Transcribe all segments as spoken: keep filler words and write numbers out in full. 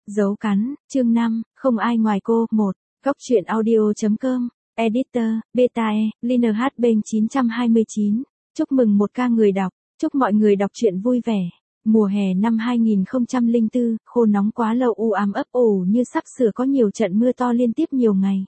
Dấu cắn, chương năm, không ai ngoài cô, một. Góc truyện audio.com, Editor, Beta E, Liner H bên chín trăm hai mươi chín. Chúc mừng một ca người đọc, chúc mọi người đọc truyện vui vẻ. Mùa hè năm hai nghìn không trăm lẻ bốn, khô nóng quá lâu u ám ấp ủ như sắp sửa có nhiều trận mưa to liên tiếp nhiều ngày.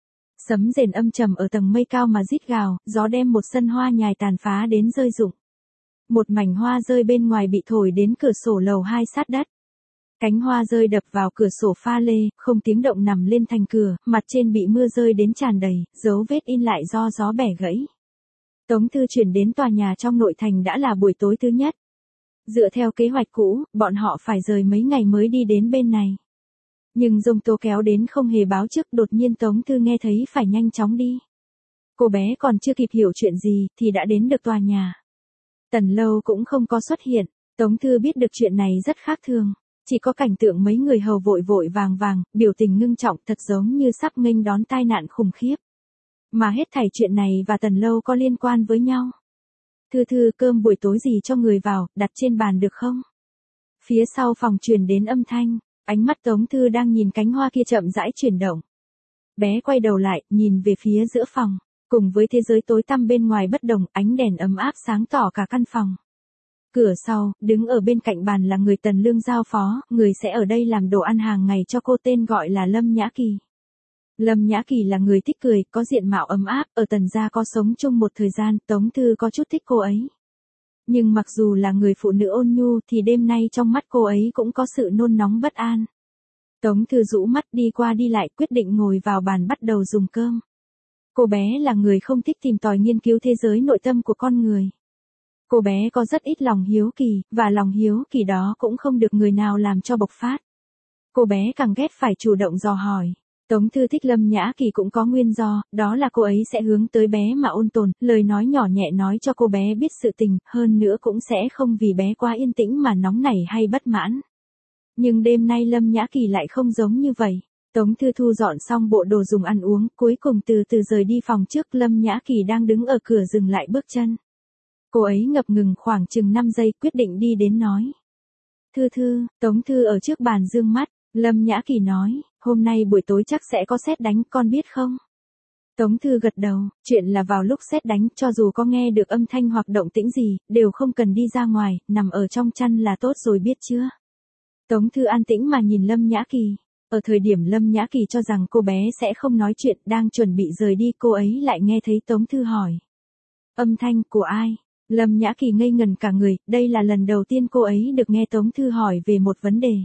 Sấm rền âm trầm ở tầng mây cao mà rít gào, gió đem một sân hoa nhài tàn phá đến rơi rụng. Một mảnh hoa rơi bên ngoài bị thổi đến cửa sổ lầu hai sát đất. Cánh hoa rơi đập vào cửa sổ pha lê, không tiếng động nằm lên thành cửa, mặt trên bị mưa rơi đến tràn đầy, dấu vết in lại do gió bẻ gãy. Tống Thư chuyển đến tòa nhà trong nội thành đã là buổi tối thứ nhất. Dựa theo kế hoạch cũ, bọn họ phải rời mấy ngày mới đi đến bên này. Nhưng giông tố kéo đến không hề báo trước, đột nhiên Tống Thư nghe thấy phải nhanh chóng đi. Cô bé còn chưa kịp hiểu chuyện gì, thì đã đến được tòa nhà. Tần Lâu cũng không có xuất hiện, Tống Thư biết được chuyện này rất khác thường. Chỉ có cảnh tượng mấy người hầu vội vội vàng vàng, biểu tình ngưng trọng thật giống như sắp nghênh đón tai nạn khủng khiếp. Mà hết thảy chuyện này và Tần Lâu có liên quan với nhau. Thư Thư, cơm buổi tối gì cho người vào, đặt trên bàn được không? Phía sau phòng truyền đến âm thanh, ánh mắt Tống Thư đang nhìn cánh hoa kia chậm rãi chuyển động. Bé quay đầu lại, nhìn về phía giữa phòng, cùng với thế giới tối tăm bên ngoài bất đồng, ánh đèn ấm áp sáng tỏ cả căn phòng. Cửa sau, đứng ở bên cạnh bàn là người Tần Lương giao phó, người sẽ ở đây làm đồ ăn hàng ngày cho cô, tên gọi là Lâm Nhã Kỳ. Lâm Nhã Kỳ là người thích cười, có diện mạo ấm áp, ở Tần gia có sống chung một thời gian, Tống Thư có chút thích cô ấy. Nhưng mặc dù là người phụ nữ ôn nhu thì đêm nay trong mắt cô ấy cũng có sự nôn nóng bất an. Tống Thư rũ mắt đi qua đi lại, quyết định ngồi vào bàn bắt đầu dùng cơm. Cô bé là người không thích tìm tòi nghiên cứu thế giới nội tâm của con người. Cô bé có rất ít lòng hiếu kỳ, và lòng hiếu kỳ đó cũng không được người nào làm cho bộc phát. Cô bé càng ghét phải chủ động dò hỏi. Tống Thư thích Lâm Nhã Kỳ cũng có nguyên do, đó là cô ấy sẽ hướng tới bé mà ôn tồn, lời nói nhỏ nhẹ nói cho cô bé biết sự tình, hơn nữa cũng sẽ không vì bé quá yên tĩnh mà nóng nảy hay bất mãn. Nhưng đêm nay Lâm Nhã Kỳ lại không giống như vậy. Tống Thư thu dọn xong bộ đồ dùng ăn uống, cuối cùng từ từ rời đi phòng trước. Lâm Nhã Kỳ đang đứng ở cửa dừng lại bước chân. Cô ấy ngập ngừng khoảng chừng năm giây, quyết định đi đến nói. Thư Thư, Tống Thư ở trước bàn dương mắt, Lâm Nhã Kỳ nói, hôm nay buổi tối chắc sẽ có sét đánh, con biết không? Tống Thư gật đầu, chuyện là vào lúc sét đánh, cho dù có nghe được âm thanh hoặc động tĩnh gì, đều không cần đi ra ngoài, nằm ở trong chăn là tốt rồi biết chưa? Tống Thư an tĩnh mà nhìn Lâm Nhã Kỳ. Ở thời điểm Lâm Nhã Kỳ cho rằng cô bé sẽ không nói chuyện, đang chuẩn bị rời đi, cô ấy lại nghe thấy Tống Thư hỏi. Âm thanh của ai? Lâm Nhã Kỳ ngây ngần cả người, đây là lần đầu tiên cô ấy được nghe Tống Thư hỏi về một vấn đề.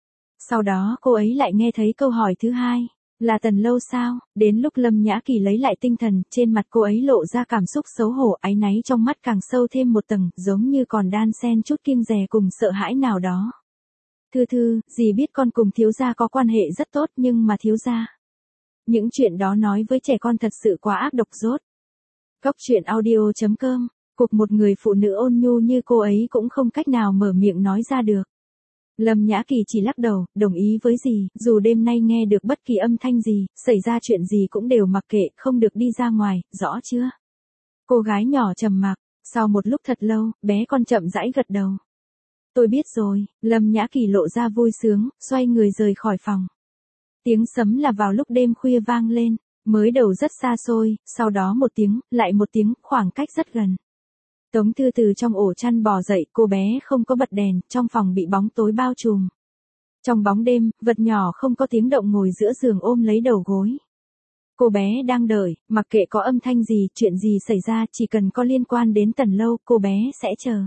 Sau đó cô ấy lại nghe thấy câu hỏi thứ hai, là Tần Lâu sao? Đến lúc Lâm Nhã Kỳ lấy lại tinh thần, trên mặt cô ấy lộ ra cảm xúc xấu hổ, áy náy trong mắt càng sâu thêm một tầng, giống như còn đan xen chút kiêng dè cùng sợ hãi nào đó. Thư Thư, dì biết con cùng thiếu gia có quan hệ rất tốt, nhưng mà thiếu gia. Những chuyện đó nói với trẻ con thật sự quá ác độc rốt. Góc truyện audio.com. Cuộc một người phụ nữ ôn nhu như cô ấy cũng không cách nào mở miệng nói ra được. Lâm Nhã Kỳ chỉ lắc đầu, đồng ý với dì, dù đêm nay nghe được bất kỳ âm thanh gì, xảy ra chuyện gì cũng đều mặc kệ, không được đi ra ngoài, rõ chưa? Cô gái nhỏ trầm mặc, sau một lúc thật lâu, bé con chậm rãi gật đầu. Tôi biết rồi, Lâm Nhã Kỳ lộ ra vui sướng, xoay người rời khỏi phòng. Tiếng sấm là vào lúc đêm khuya vang lên, mới đầu rất xa xôi, sau đó một tiếng, lại một tiếng, khoảng cách rất gần. Tống Thư từ trong ổ chăn bò dậy, cô bé không có bật đèn, trong phòng bị bóng tối bao trùm. Trong bóng đêm, vật nhỏ không có tiếng động ngồi giữa giường ôm lấy đầu gối. Cô bé đang đợi, mặc kệ có âm thanh gì, chuyện gì xảy ra, chỉ cần có liên quan đến Tần Lâu, cô bé sẽ chờ.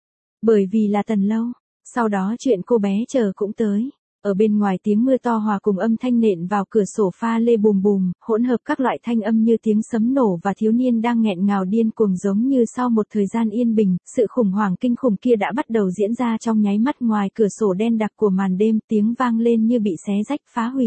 Bởi vì là Tần Lâu, sau đó chuyện cô bé chờ cũng tới. Ở bên ngoài tiếng mưa to hòa cùng âm thanh nện vào cửa sổ pha lê bùm bùm, hỗn hợp các loại thanh âm như tiếng sấm nổ và thiếu niên đang nghẹn ngào điên cuồng, giống như sau một thời gian yên bình, sự khủng hoảng kinh khủng kia đã bắt đầu diễn ra trong nháy mắt. Ngoài cửa sổ đen đặc của màn đêm, tiếng vang lên như bị xé rách phá hủy.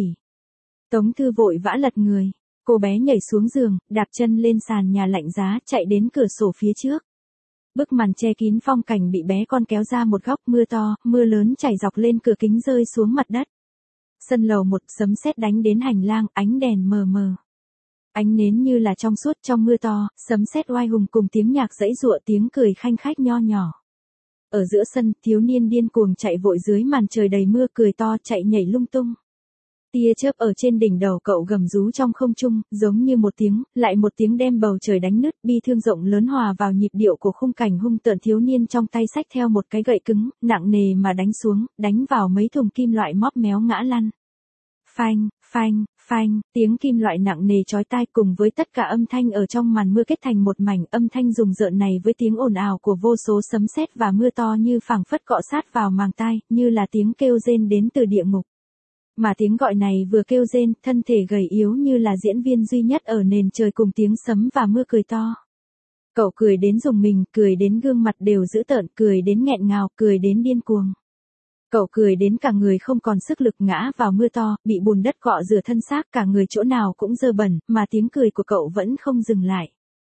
Tống Thư vội vã lật người, cô bé nhảy xuống giường, đạp chân lên sàn nhà lạnh giá, chạy đến cửa sổ phía trước. Bức màn che kín phong cảnh bị bé con kéo ra một góc, mưa to, mưa lớn chảy dọc lên cửa kính rơi xuống mặt đất. Sân lầu một, sấm sét đánh đến hành lang, ánh đèn mờ mờ. Ánh nến như là trong suốt trong mưa to, sấm sét oai hùng cùng tiếng nhạc giãy giụa, tiếng cười khanh khách nho nhỏ. Ở giữa sân, thiếu niên điên cuồng chạy vội dưới màn trời đầy mưa, cười to chạy nhảy lung tung. Tia chớp ở trên đỉnh đầu cậu gầm rú trong không trung, giống như một tiếng, lại một tiếng đem bầu trời đánh nứt, bi thương rộng lớn hòa vào nhịp điệu của khung cảnh hung tợn. Thiếu niên trong tay xách theo một cái gậy cứng, nặng nề mà đánh xuống, đánh vào mấy thùng kim loại móp méo ngã lăn. Phanh, phanh, phanh, tiếng kim loại nặng nề chói tai cùng với tất cả âm thanh ở trong màn mưa kết thành một mảnh. Âm thanh rùng rợn này với tiếng ồn ào của vô số sấm sét và mưa to như phảng phất cọ sát vào màng tai, như là tiếng kêu rên đến từ địa ngục. Mà tiếng gọi này vừa kêu rên, thân thể gầy yếu như là diễn viên duy nhất ở nền trời cùng tiếng sấm và mưa cười to. Cậu cười đến rùng mình, cười đến gương mặt đều dữ tợn, cười đến nghẹn ngào, cười đến điên cuồng. Cậu cười đến cả người không còn sức lực, ngã vào mưa to, bị bùn đất cọ rửa thân xác, cả người chỗ nào cũng dơ bẩn, mà tiếng cười của cậu vẫn không dừng lại.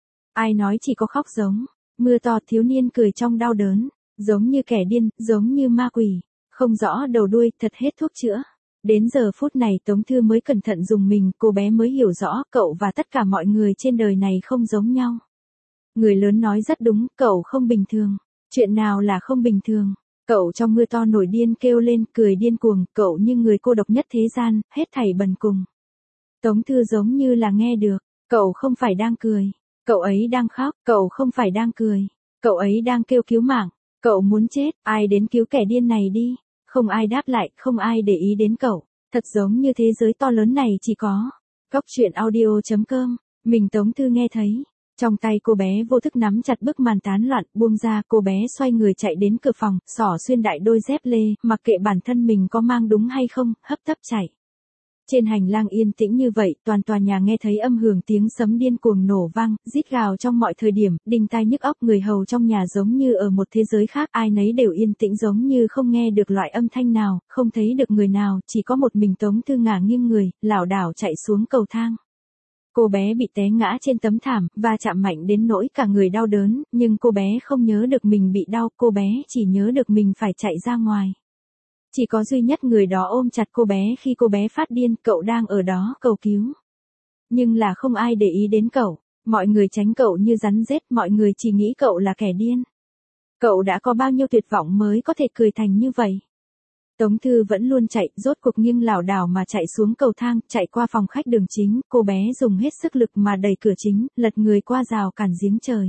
Ai nói chỉ có khóc giống mưa to? Thiếu niên cười trong đau đớn, giống như kẻ điên, giống như ma quỷ, không rõ đầu đuôi, thật hết thuốc chữa. Đến giờ phút này Tống Thư mới cẩn thận dùng mình, cô bé mới hiểu rõ, cậu và tất cả mọi người trên đời này không giống nhau. Người lớn nói rất đúng, cậu không bình thường. Chuyện nào là không bình thường? Cậu trong mưa to nổi điên kêu lên, cười điên cuồng, cậu như người cô độc nhất thế gian, hết thảy bần cùng. Tống Thư giống như là nghe được, cậu không phải đang cười, cậu ấy đang khóc, cậu không phải đang cười, cậu ấy đang kêu cứu mạng, cậu muốn chết, ai đến cứu kẻ điên này đi. Không ai đáp lại, không ai để ý đến cậu, thật giống như thế giới to lớn này chỉ có Cóc truyện audio chấm com. Mình Tống Thư nghe thấy, trong tay cô bé vô thức nắm chặt bức màn tán loạn, buông ra, cô bé xoay người chạy đến cửa phòng, xỏ xuyên đại đôi dép lê, mặc kệ bản thân mình có mang đúng hay không, hấp tấp chạy. Trên hành lang yên tĩnh như vậy, toàn tòa nhà nghe thấy âm hưởng tiếng sấm điên cuồng nổ vang, rít gào trong mọi thời điểm, đinh tai nhức óc. Người hầu trong nhà giống như ở một thế giới khác, ai nấy đều yên tĩnh giống như không nghe được loại âm thanh nào, không thấy được người nào, chỉ có một mình Tống Thư ngả nghiêng người, lảo đảo chạy xuống cầu thang. Cô bé bị té ngã trên tấm thảm, và chạm mạnh đến nỗi cả người đau đớn, nhưng cô bé không nhớ được mình bị đau, cô bé chỉ nhớ được mình phải chạy ra ngoài. Chỉ có duy nhất người đó ôm chặt cô bé khi cô bé phát điên, cậu đang ở đó cầu cứu. Nhưng là không ai để ý đến cậu, mọi người tránh cậu như rắn rết, mọi người chỉ nghĩ cậu là kẻ điên. Cậu đã có bao nhiêu tuyệt vọng mới có thể cười thành như vậy? Tống Thư vẫn luôn chạy, rốt cuộc nghiêng lảo đảo mà chạy xuống cầu thang, chạy qua phòng khách đường chính, cô bé dùng hết sức lực mà đẩy cửa chính, lật người qua rào cản giếng trời.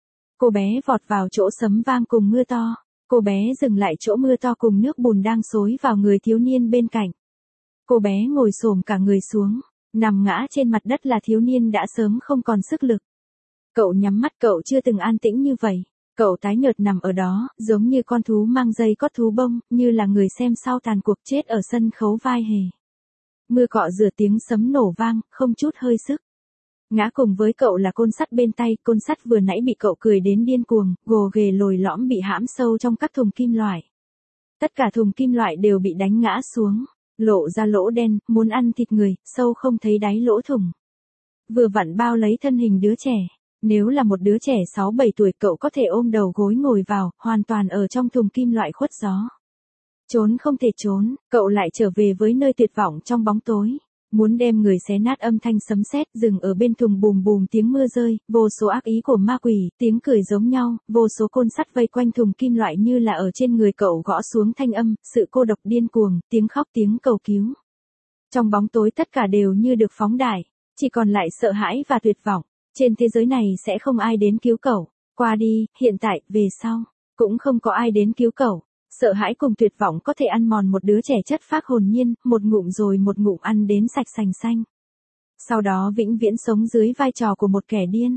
Cô bé vọt vào chỗ sấm vang cùng mưa to. Cô bé dừng lại chỗ mưa to cùng nước bùn đang xối vào người thiếu niên bên cạnh. Cô bé ngồi xổm cả người xuống, nằm ngã trên mặt đất là thiếu niên đã sớm không còn sức lực. Cậu nhắm mắt, cậu chưa từng an tĩnh như vậy. Cậu tái nhợt nằm ở đó, giống như con thú mang dây cót thú bông, như là người xem sau tàn cuộc chết ở sân khấu vai hề. Mưa cọ rửa, tiếng sấm nổ vang, không chút hơi sức. Ngã cùng với cậu là côn sắt bên tay, côn sắt vừa nãy bị cậu cười đến điên cuồng, gồ ghề lồi lõm bị hãm sâu trong các thùng kim loại. Tất cả thùng kim loại đều bị đánh ngã xuống, lộ ra lỗ đen, muốn ăn thịt người, sâu không thấy đáy lỗ thùng. Vừa vặn bao lấy thân hình đứa trẻ. Nếu là một đứa trẻ sáu bảy tuổi, cậu có thể ôm đầu gối ngồi vào, hoàn toàn ở trong thùng kim loại khuất gió. Trốn không thể trốn, cậu lại trở về với nơi tuyệt vọng trong bóng tối. Muốn đem người xé nát, âm thanh sấm sét dừng ở bên thùng, bùm bùm tiếng mưa rơi, vô số ác ý của ma quỷ, tiếng cười giống nhau, vô số côn sắt vây quanh thùng kim loại như là ở trên người cậu gõ xuống thanh âm, sự cô độc điên cuồng, tiếng khóc, tiếng cầu cứu. Trong bóng tối tất cả đều như được phóng đại, chỉ còn lại sợ hãi và tuyệt vọng. Trên thế giới này sẽ không ai đến cứu cậu, qua đi, hiện tại, về sau, cũng không có ai đến cứu cậu. Sợ hãi cùng tuyệt vọng có thể ăn mòn một đứa trẻ chất phác hồn nhiên, một ngụm rồi một ngụm ăn đến sạch sành xanh. Sau đó vĩnh viễn sống dưới vai trò của một kẻ điên.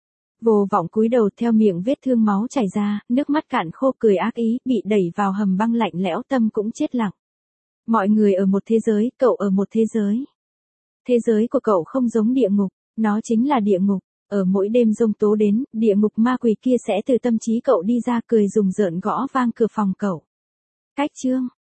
Vô vọng cúi đầu, theo miệng vết thương máu chảy ra, nước mắt cạn khô, cười ác ý, bị đẩy vào hầm băng lạnh lẽo, tâm cũng chết lặng. Mọi người ở một thế giới, cậu ở một thế giới. Thế giới của cậu không giống địa ngục, nó chính là địa ngục. Ở mỗi đêm giông tố đến, địa ngục ma quỷ kia sẽ từ tâm trí cậu đi ra, cười rùng rợn gõ vang cửa phòng cậu. Cách chương